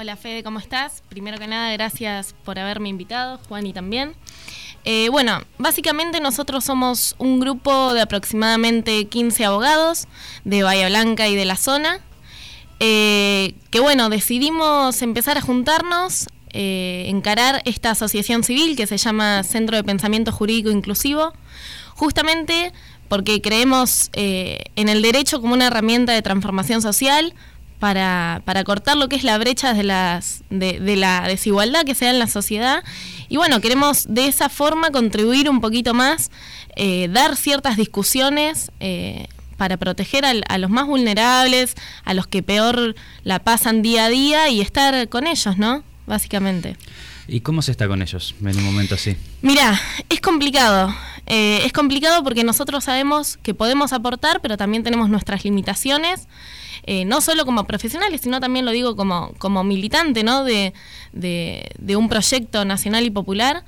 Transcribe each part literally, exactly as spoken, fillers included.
Hola Fede, ¿cómo estás? Primero que nada, gracias por haberme invitado, Juan y también. Eh, bueno, básicamente nosotros somos un grupo de aproximadamente quince abogados de Bahía Blanca y de la zona, eh, que bueno, decidimos empezar a juntarnos, eh, encarar esta asociación civil que se llama Centro de Pensamiento Jurídico Inclusivo, justamente porque creemos eh, en el derecho como una herramienta de transformación social, Para, para cortar lo que es la brecha de, las, de, de la desigualdad que se da en la sociedad. Y bueno, queremos de esa forma contribuir un poquito más, eh, dar ciertas discusiones eh, para proteger al, a los más vulnerables, a los que peor la pasan día a día y estar con ellos, ¿no? Básicamente. ¿Y cómo se está con ellos en un momento así? Mirá, es complicado. Eh, es complicado porque nosotros sabemos que podemos aportar, pero también tenemos nuestras limitaciones. Eh, no solo como profesionales, sino también lo digo como, como militante, ¿no? de, de, de un proyecto nacional y popular.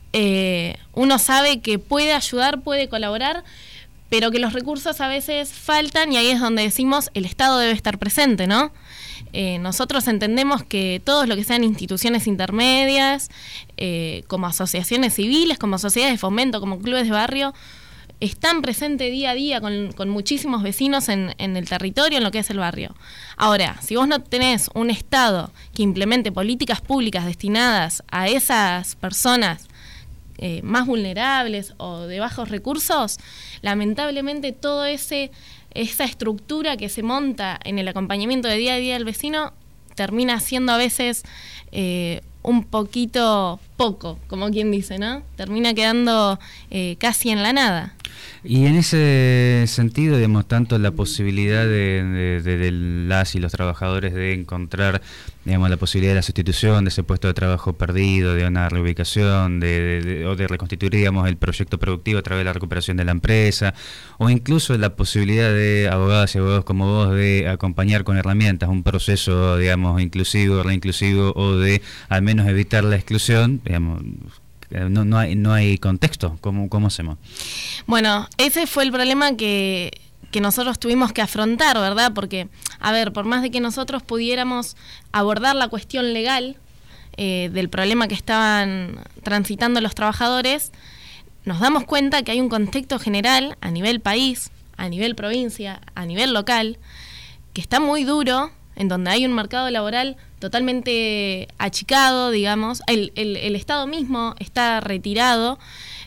Eh, uno sabe que puede ayudar, puede colaborar, pero que los recursos a veces faltan y ahí es donde decimos el Estado debe estar presente, ¿no? Eh, nosotros entendemos que todo lo que sean instituciones intermedias, eh, como asociaciones civiles, como sociedades de fomento, como clubes de barrio, están presentes día a día con, con muchísimos vecinos en, en el territorio, en lo que es el barrio. Ahora, si vos no tenés un Estado que implemente políticas públicas destinadas a esas personas eh, más vulnerables o de bajos recursos, lamentablemente todo ese esa estructura que se monta en el acompañamiento de día a día del vecino termina siendo a veces eh, un poquito poco, como quien dice, ¿no? Termina quedando eh, casi en la nada. Y en ese sentido, digamos, tanto la posibilidad de, de, de, de las y los trabajadores de encontrar, digamos, la posibilidad de la sustitución de ese puesto de trabajo perdido, de una reubicación, de, de, de, o de reconstituir, digamos, el proyecto productivo a través de la recuperación de la empresa, o incluso la posibilidad de abogadas y abogados como vos de acompañar con herramientas un proceso, digamos, inclusivo, reinclusivo, o de al menos evitar la exclusión, digamos. No, no hay no hay contexto. ¿Cómo, cómo hacemos? Bueno, ese fue el problema que, que nosotros tuvimos que afrontar, ¿verdad? Porque, a ver, por más de que nosotros pudiéramos abordar la cuestión legal eh, del problema que estaban transitando los trabajadores, nos damos cuenta que hay un contexto general a nivel país, a nivel provincia, a nivel local, que está muy duro, en donde hay un mercado laboral totalmente achicado, digamos, el, el, el Estado mismo está retirado,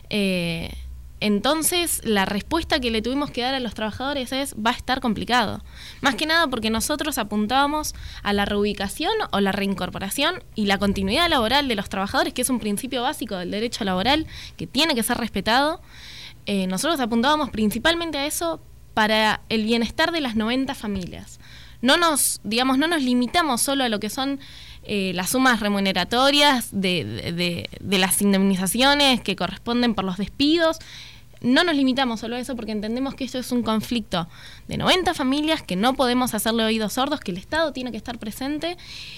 eh, entonces la respuesta que le tuvimos que dar a los trabajadores es, va a estar complicado, más que nada porque nosotros apuntábamos a la reubicación o la reincorporación y la continuidad laboral de los trabajadores, que es un principio básico del derecho laboral, que tiene que ser respetado. Eh, nosotros apuntábamos principalmente a eso para el bienestar de las noventa familias. No nos, digamos, no nos limitamos solo a lo que son eh, las sumas remuneratorias de, de, de, de las indemnizaciones que corresponden por los despidos. No nos limitamos solo a eso porque entendemos que esto es un conflicto de noventa familias que no podemos hacerle oídos sordos, que el Estado tiene que estar presente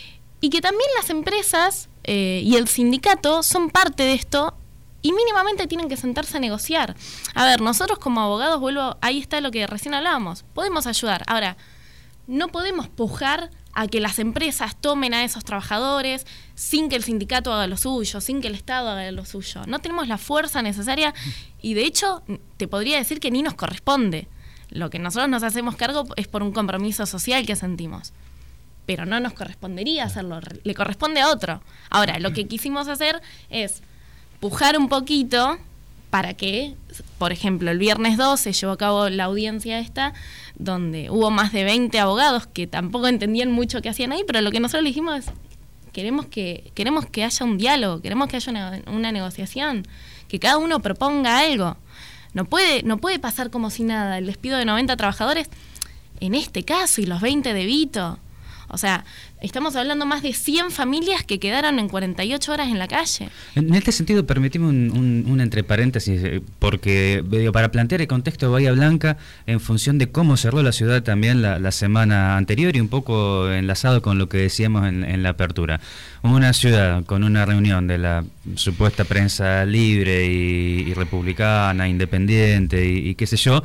y que también las empresas eh, y el sindicato son parte de esto y mínimamente tienen que sentarse a negociar. A ver, nosotros como abogados, vuelvo, ahí está lo que recién hablábamos, podemos ayudar. Ahora, no podemos pujar a que las empresas tomen a esos trabajadores sin que el sindicato haga lo suyo, sin que el Estado haga lo suyo. No tenemos la fuerza necesaria y de hecho te podría decir que ni nos corresponde. Lo que nosotros nos hacemos cargo es por un compromiso social que sentimos. Pero no nos correspondería hacerlo, le corresponde a otro. Ahora, lo que quisimos hacer es pujar un poquito para que, por ejemplo, el viernes dos se llevó a cabo la audiencia esta, donde hubo más de veinte abogados que tampoco entendían mucho qué hacían ahí, pero lo que nosotros le dijimos es, queremos que, queremos que haya un diálogo, queremos que haya una, una negociación, que cada uno proponga algo. No puede, no puede pasar como si nada, el despido de noventa trabajadores, en este caso, y los veinte de Vito. O sea, estamos hablando más de cien familias que quedaron en cuarenta y ocho horas en la calle. En este sentido, permitime un, un, un entre paréntesis, porque digo, para plantear el contexto de Bahía Blanca, en función de cómo cerró la ciudad también la, la semana anterior y un poco enlazado con lo que decíamos en, en la apertura. Una ciudad con una reunión de la supuesta prensa libre y, y republicana, independiente y, y qué sé yo,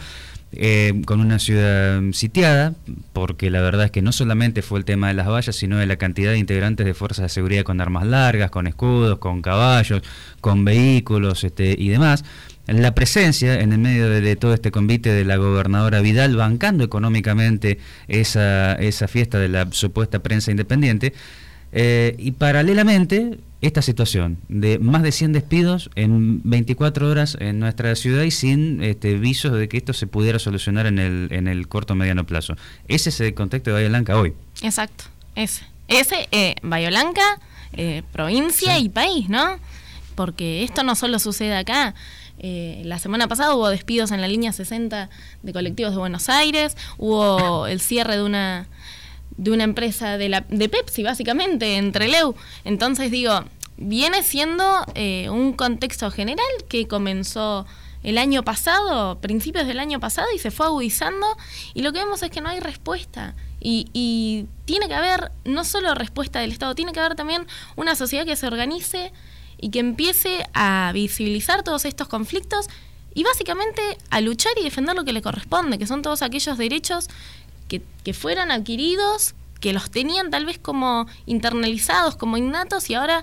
eh, con una ciudad sitiada, porque la verdad es que no solamente fue el tema de las vallas, sino de la cantidad de integrantes de fuerzas de seguridad con armas largas, con escudos, con caballos, con vehículos este, y demás. La presencia en el medio de, de todo este convite de la gobernadora Vidal bancando económicamente esa, esa fiesta de la supuesta prensa independiente, eh, y paralelamente esta situación de más de cien despidos en veinticuatro horas en nuestra ciudad y sin este, visos de que esto se pudiera solucionar en el, en el corto o mediano plazo. Ese es el contexto de Bahía Blanca hoy. Exacto, ese. Ese, eh, Bahía Blanca, eh, provincia sí. y país, ¿no? Porque esto no solo sucede acá. Eh, la semana pasada hubo despidos en la línea sesenta de colectivos de Buenos Aires, hubo el cierre de una de una empresa de la de Pepsi, básicamente, en Trelew. Entonces, digo, viene siendo eh, un contexto general que comenzó el año pasado, principios del año pasado, y se fue agudizando, y lo que vemos es que no hay respuesta. Y, y tiene que haber no solo respuesta del Estado, tiene que haber también una sociedad que se organice y que empiece a visibilizar todos estos conflictos y básicamente a luchar y defender lo que le corresponde, que son todos aquellos derechos que, que fueran adquiridos, que los tenían tal vez como internalizados, como innatos, y ahora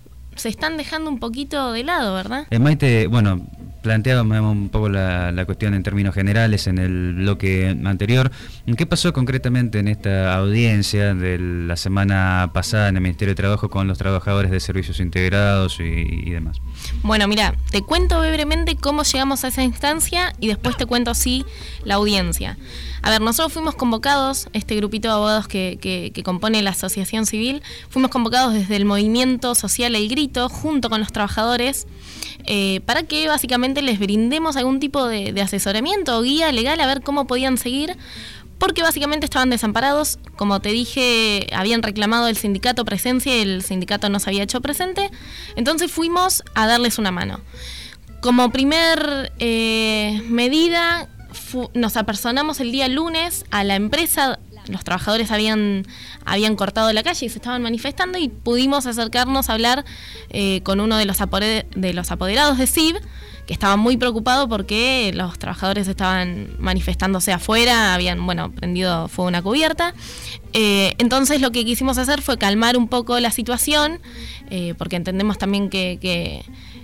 se están dejando un poquito de lado, ¿verdad? Eh, Maite, bueno, planteábamos un poco la, la cuestión en términos generales en el bloque anterior. ¿Qué pasó concretamente en esta audiencia de la semana pasada en el Ministerio de Trabajo con los trabajadores de servicios integrados y, y demás? Bueno, mira, te cuento brevemente cómo llegamos a esa instancia y después te cuento sí la audiencia. A ver, nosotros fuimos convocados, este grupito de abogados que, que, que compone la asociación civil, fuimos convocados desde el movimiento social El Grito, junto con los trabajadores, eh, para que básicamente les brindemos algún tipo de, de asesoramiento o guía legal a ver cómo podían seguir, porque básicamente estaban desamparados. Como te dije, habían reclamado el sindicato presencia y el sindicato no se había hecho presente, entonces fuimos a darles una mano. Como primer eh, medida, fu- nos apersonamos el día lunes a la empresa. Los trabajadores habían, habían cortado la calle y se estaban manifestando, y pudimos acercarnos a hablar eh, con uno de los, apode- de los apoderados de S I B, que estaba muy preocupado porque los trabajadores estaban manifestándose afuera, habían, bueno, prendido fuego una cubierta. Eh, entonces lo que quisimos hacer fue calmar un poco la situación, eh, porque entendemos también que, que,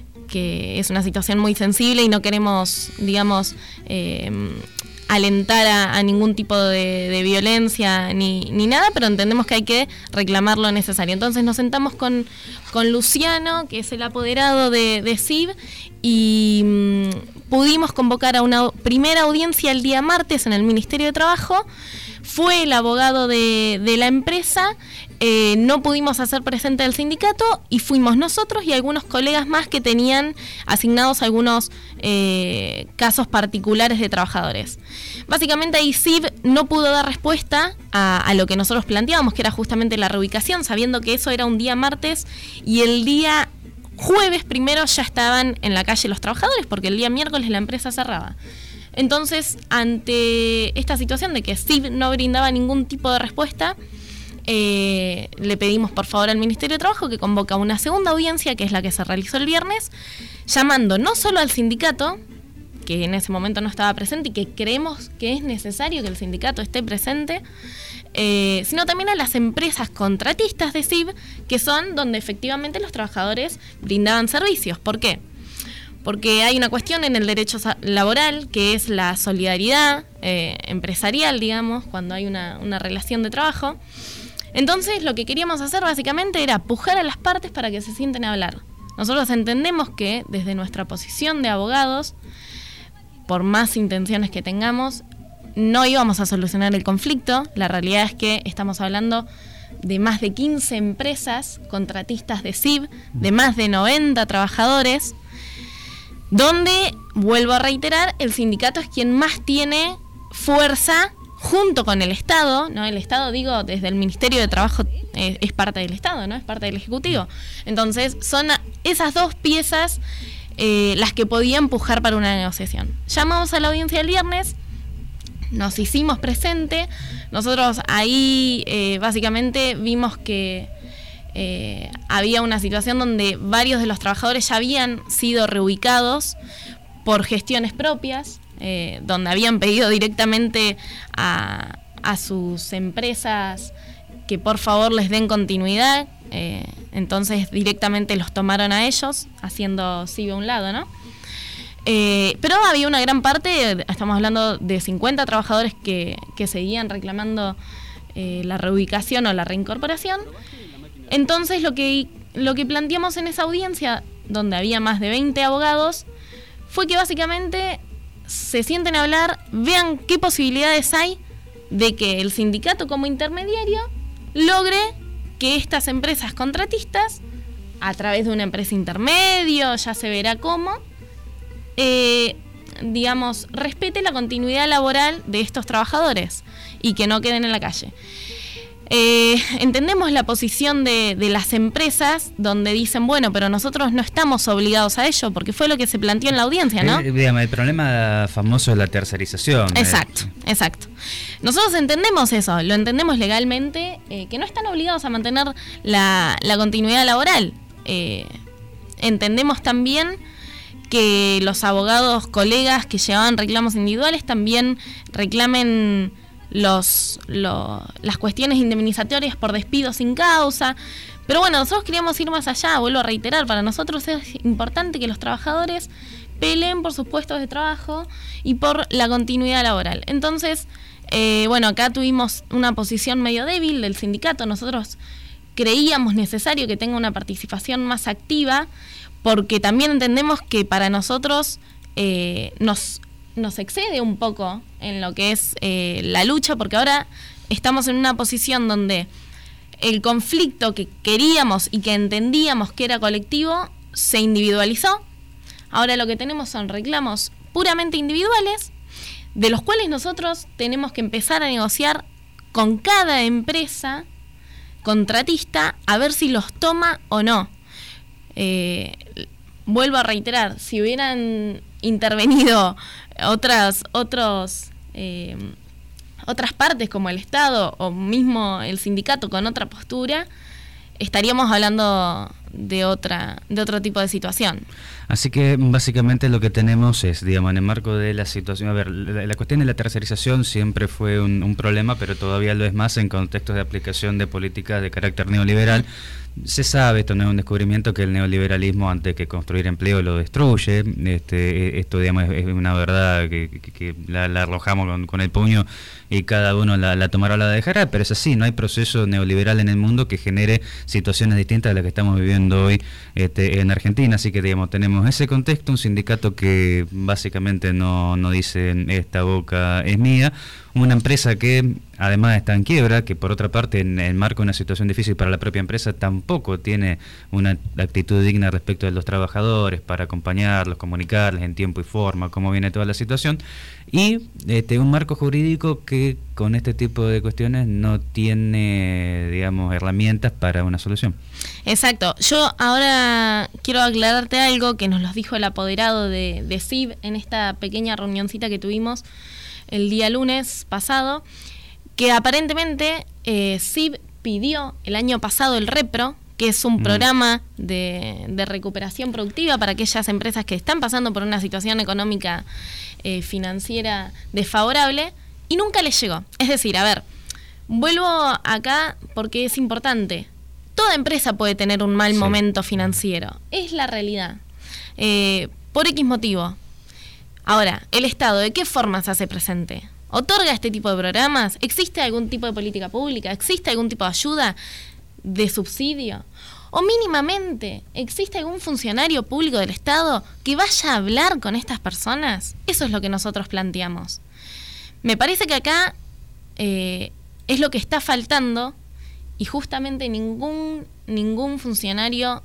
que es una situación muy sensible y no queremos, digamos, eh, alentar a, a ningún tipo de, de violencia ni, ni nada, pero entendemos que hay que reclamar lo necesario. Entonces nos sentamos con, con Luciano, que es el apoderado de, de S I B, y mmm, pudimos convocar a una primera audiencia el día martes en el Ministerio de Trabajo. Fue el abogado de, de la empresa, eh, no pudimos hacer presente el sindicato y fuimos nosotros y algunos colegas más que tenían asignados algunos eh, casos particulares de trabajadores. Básicamente ahí S I B no pudo dar respuesta a, a lo que nosotros planteábamos, que era justamente la reubicación, sabiendo que eso era un día martes y el día jueves primero ya estaban en la calle los trabajadores, porque el día miércoles la empresa cerraba. Entonces, ante esta situación de que S I B no brindaba ningún tipo de respuesta, eh, le pedimos por favor al Ministerio de Trabajo que convoca una segunda audiencia, que es la que se realizó el viernes, llamando no solo al sindicato, que en ese momento no estaba presente y que creemos que es necesario que el sindicato esté presente, eh, sino también a las empresas contratistas de S I B, que son donde efectivamente los trabajadores brindaban servicios. ¿Por qué? Porque hay una cuestión en el derecho laboral, que es la solidaridad eh, empresarial, digamos, cuando hay una, una relación de trabajo. Entonces, lo que queríamos hacer básicamente era pujar a las partes para que se sienten a hablar. Nosotros entendemos que desde nuestra posición de abogados, por más intenciones que tengamos, no íbamos a solucionar el conflicto. La realidad es que estamos hablando de más de quince empresas contratistas de S I B, de más de noventa trabajadores, donde, vuelvo a reiterar, el sindicato es quien más tiene fuerza junto con el Estado, ¿no? El Estado, digo, desde el Ministerio de Trabajo eh, es parte del Estado, ¿no? Es parte del Ejecutivo. Entonces, son esas dos piezas eh, las que podían pujar para una negociación. Llamamos a la audiencia el viernes, nos hicimos presente, nosotros ahí eh, básicamente vimos que Eh, había una situación donde varios de los trabajadores ya habían sido reubicados por gestiones propias, eh, donde habían pedido directamente a, a sus empresas que por favor les den continuidad, eh, entonces directamente los tomaron a ellos, haciendo C I B a un lado, ¿no? Eh, pero había una gran parte, estamos hablando de cincuenta trabajadores que, que seguían reclamando eh, la reubicación o la reincorporación. Entonces lo que, lo que planteamos en esa audiencia, donde había más de veinte abogados, fue que básicamente se sienten a hablar, vean qué posibilidades hay de que el sindicato como intermediario logre que estas empresas contratistas, a través de una empresa intermedio, ya se verá cómo, eh, digamos, respete la continuidad laboral de estos trabajadores y que no queden en la calle. Eh, entendemos la posición de, de las empresas donde dicen, bueno, pero nosotros no estamos obligados a ello, porque fue lo que se planteó en la audiencia, ¿no? Eh, digamos, el problema famoso es la tercerización. Exacto, eh. exacto. Nosotros entendemos eso, lo entendemos legalmente, eh, que no están obligados a mantener la, la continuidad laboral. Eh, entendemos también que los abogados, colegas que llevaban reclamos individuales también reclamen los, lo, las cuestiones indemnizatorias por despido sin causa. Pero bueno, nosotros queríamos ir más allá, vuelvo a reiterar, para nosotros es importante que los trabajadores peleen por sus puestos de trabajo y por la continuidad laboral. Entonces, eh, bueno, acá tuvimos una posición medio débil del sindicato. Nosotros creíamos necesario que tenga una participación más activa, porque también entendemos que para nosotros eh, nos, nos excede un poco en lo que es eh, la lucha, porque ahora estamos en una posición donde el conflicto que queríamos y que entendíamos que era colectivo se individualizó. Ahora lo que tenemos son reclamos puramente individuales, de los cuales nosotros tenemos que empezar a negociar con cada empresa contratista a ver si los toma o no. Eh, vuelvo a reiterar, si hubieran intervenido otras, otros, eh, otras partes como el Estado o mismo el sindicato con otra postura, estaríamos hablando de otra de otro tipo de situación. Así que básicamente lo que tenemos es, digamos, en el marco de la situación, a ver, la, la cuestión de la tercerización siempre fue un, un problema, pero todavía lo es más en contextos de aplicación de políticas de carácter neoliberal. Se sabe, esto no es un descubrimiento, que el neoliberalismo, antes que construir empleo, lo destruye. Este, esto, digamos, es, es una verdad que, que, que la, la arrojamos con, con el puño y cada uno la, la tomará o la dejará, pero es así, no hay proceso neoliberal en el mundo que genere situaciones distintas a las que estamos viviendo hoy este, en Argentina. Así que, digamos, tenemos ese contexto, un sindicato que básicamente no, no dice esta boca es mía, una empresa que además está en quiebra, que por otra parte en el marco de una situación difícil para la propia empresa tampoco tiene una actitud digna respecto de los trabajadores para acompañarlos, comunicarles en tiempo y forma cómo viene toda la situación, y este, un marco jurídico que con este tipo de cuestiones no tiene, digamos, herramientas para una solución. Exacto. Yo ahora quiero aclararte algo que nos lo dijo el apoderado de, de C I B en esta pequeña reunioncita que tuvimos el día lunes pasado, que aparentemente eh, C I B pidió el año pasado el REPRO, que es un mm. programa de, de recuperación productiva para aquellas empresas que están pasando por una situación económica eh, financiera desfavorable, y nunca les llegó. Es decir, a ver, vuelvo acá porque es importante. Toda empresa puede tener un mal sí. momento financiero, es la realidad, eh, por X motivo. Ahora, ¿el Estado de qué forma se hace presente? ¿Otorga este tipo de programas? ¿Existe algún tipo de política pública? ¿Existe algún tipo de ayuda, de subsidio? ¿O mínimamente existe algún funcionario público del Estado que vaya a hablar con estas personas? Eso es lo que nosotros planteamos. Me parece que acá eh, es lo que está faltando, y justamente ningún, ningún funcionario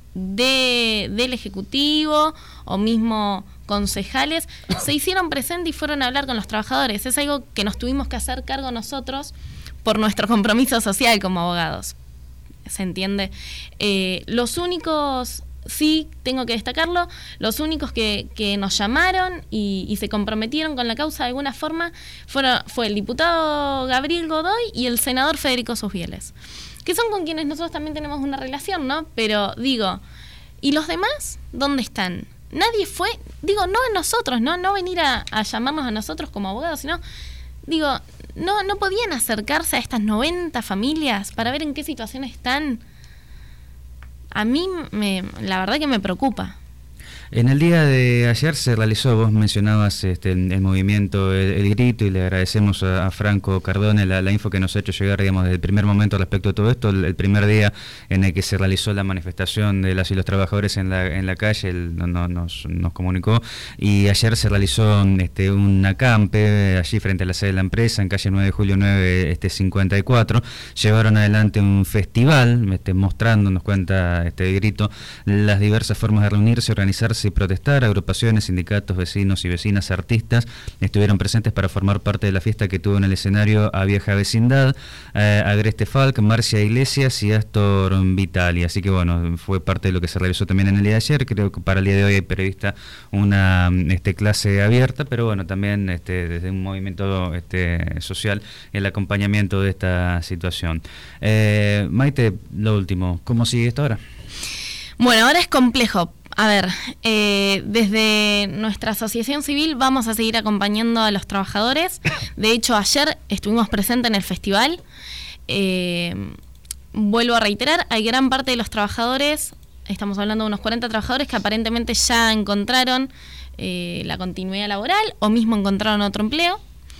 de, del Ejecutivo o mismo concejales se hicieron presentes y fueron a hablar con los trabajadores. Es algo que nos tuvimos que hacer cargo nosotros por nuestro compromiso social como abogados. ¿Se entiende? Eh, los únicos, sí, tengo que destacarlo, los únicos que, que nos llamaron y, y se comprometieron con la causa de alguna forma fueron, fue el diputado Gabriel Godoy y el senador Federico Susbieles, que son con quienes nosotros también tenemos una relación, ¿no? Pero digo, ¿y los demás dónde están? nadie fue, digo, no a nosotros, no, no venir a, a llamarnos a nosotros como abogados, sino, digo, no, no podían acercarse a estas noventa familias para ver en qué situación están. A mí, me, la verdad que me preocupa. En el día de ayer se realizó, vos mencionabas este, el, el movimiento el, el Grito, y le agradecemos a, a Franco Cardone la, la info que nos ha hecho llegar, digamos, desde el primer momento respecto a todo esto. El, el primer día en el que se realizó la manifestación de las y los trabajadores en la, en la calle, él no, no, nos, nos comunicó, y ayer se realizó este, un acampe allí frente a la sede de la empresa, en calle nueve de julio nueve este, cincuenta y cuatro. Llevaron adelante un festival, este, mostrando, nos cuenta este Grito, las diversas formas de reunirse, organizarse y protestar. Agrupaciones, sindicatos, vecinos y vecinas, artistas estuvieron presentes para formar parte de la fiesta que tuvo en el escenario a Vieja Vecindad, eh, Agreste Falk, Marcia Iglesias y Astor Vitali. Así que bueno, fue parte de lo que se realizó también en el día de ayer. Creo que para el día de hoy hay prevista una este, clase abierta, pero bueno, también este, desde un movimiento este, social, el acompañamiento de esta situación. Eh, Maite, lo último, ¿cómo sigue esto ahora? Bueno, ahora es complejo. A ver, eh, desde nuestra asociación civil vamos a seguir acompañando a los trabajadores. De hecho, ayer estuvimos presentes en el festival. Eh, vuelvo a reiterar, hay gran parte de los trabajadores, estamos hablando de unos cuarenta trabajadores que aparentemente ya encontraron eh, la continuidad laboral o mismo encontraron otro empleo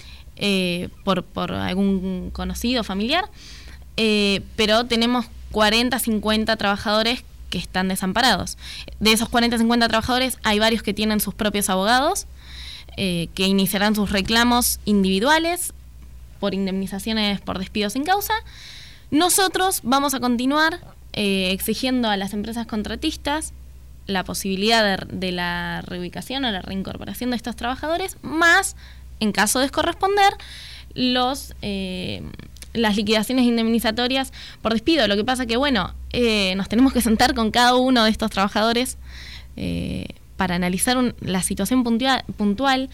eh, por, por algún conocido familiar. Eh, pero tenemos cuarenta, cincuenta trabajadores que están desamparados. De esos cuarenta, cincuenta trabajadores hay varios que tienen sus propios abogados eh, que iniciarán sus reclamos individuales por indemnizaciones por despido sin causa. Nosotros vamos a continuar eh, exigiendo a las empresas contratistas la posibilidad de, de la reubicación o la reincorporación de estos trabajadores, más, en caso de corresponder, los... Eh, las liquidaciones indemnizatorias por despido. Lo que pasa que, bueno, eh, nos tenemos que sentar con cada uno de estos trabajadores eh, para analizar un, la situación puntual, puntual,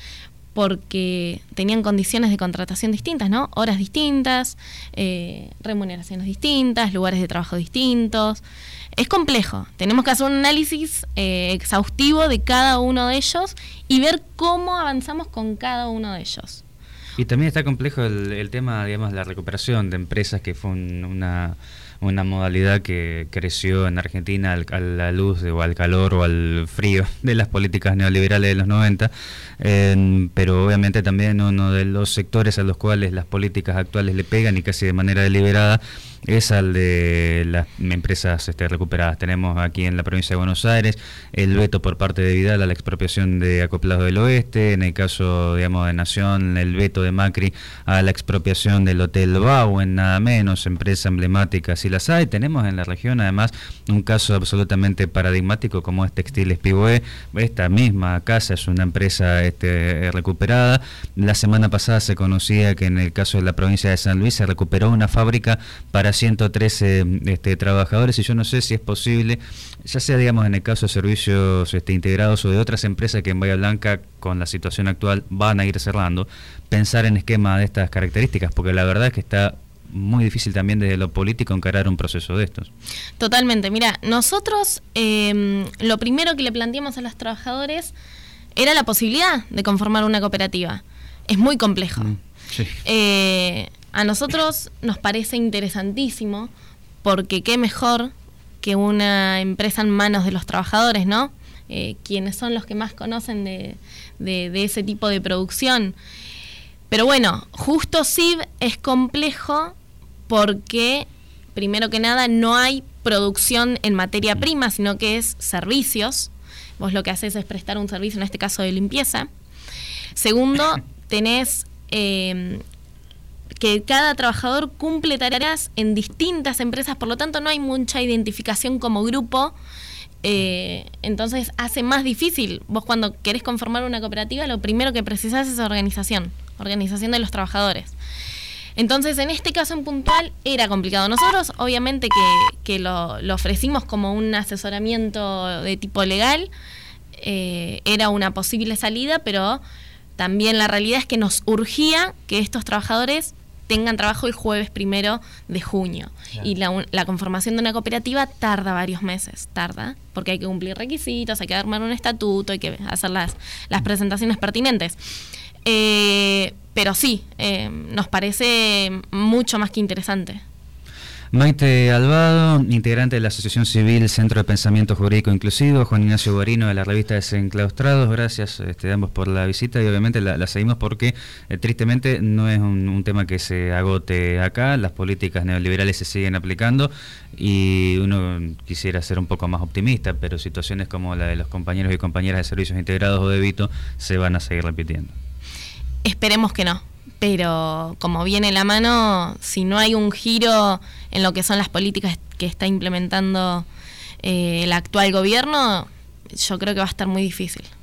porque tenían condiciones de contratación distintas, ¿no? Horas distintas, eh, remuneraciones distintas, lugares de trabajo distintos. Es complejo. Tenemos que hacer un análisis eh, exhaustivo de cada uno de ellos y ver cómo avanzamos con cada uno de ellos. Y también está complejo el, el tema, digamos, la recuperación de empresas, que fue un, una, una modalidad que creció en Argentina al, a la luz de, o al calor o al frío de las políticas neoliberales de los noventa, eh, pero obviamente también uno de los sectores a los cuales las políticas actuales le pegan, y casi de manera deliberada, es al de las empresas este, recuperadas. Tenemos aquí en la provincia de Buenos Aires el veto por parte de Vidal a la expropiación de Acoplados del Oeste, en el caso, digamos, de Nación, el veto de Macri a la expropiación del Hotel Bauen, nada menos, empresa emblemática, si las hay. Tenemos en la región además un caso absolutamente paradigmático como es Textiles Piboé. Esta misma casa es una empresa este, recuperada. La semana pasada se conocía que en el caso de la provincia de San Luis se recuperó una fábrica para ciento trece este, trabajadores, y yo no sé si es posible, ya sea, digamos, en el caso de servicios este, integrados o de otras empresas que en Bahía Blanca, con la situación actual, van a ir cerrando, pensar en esquemas de estas características, porque la verdad es que está muy difícil también desde lo político encarar un proceso de estos. Totalmente. Mira, nosotros eh, lo primero que le planteamos a los trabajadores era la posibilidad de conformar una cooperativa. Es muy complejo. Mm, sí. Eh, a nosotros nos parece interesantísimo, porque qué mejor que una empresa en manos de los trabajadores, ¿no? Eh, quienes son los que más conocen de, de, de ese tipo de producción. Pero bueno, justo S I B es complejo porque, primero que nada, no hay producción en materia prima, sino que es servicios. Vos lo que haces es prestar un servicio, en este caso de limpieza. Segundo, tenés eh, que cada trabajador cumple tareas en distintas empresas, por lo tanto no hay mucha identificación como grupo. Eh, entonces hace más difícil. Vos, cuando querés conformar una cooperativa, lo primero que precisás es organización, organización de los trabajadores. Entonces, en este caso en puntual era complicado. Nosotros, obviamente, que, que lo, lo ofrecimos como un asesoramiento de tipo legal, eh, era una posible salida, pero también la realidad es que nos urgía que estos trabajadores tengan trabajo el jueves primero de junio. Claro. Y la, la conformación de una cooperativa tarda varios meses, tarda, porque hay que cumplir requisitos, hay que armar un estatuto, hay que hacer las, las presentaciones pertinentes. Eh, pero sí, eh, nos parece mucho más que interesante. Maite Albado, integrante de la Asociación Civil Centro de Pensamiento Jurídico Inclusivo, Juan Ignacio Guarino de la revista Desenclaustrados, gracias este, ambos por la visita y obviamente la, la seguimos porque eh, tristemente no es un, un tema que se agote acá, las políticas neoliberales se siguen aplicando y uno quisiera ser un poco más optimista, pero situaciones como la de los compañeros y compañeras de servicios integrados o de Vito se van a seguir repitiendo. Esperemos que no. Pero como viene la mano, si no hay un giro en lo que son las políticas que está implementando eh, el actual gobierno, yo creo que va a estar muy difícil.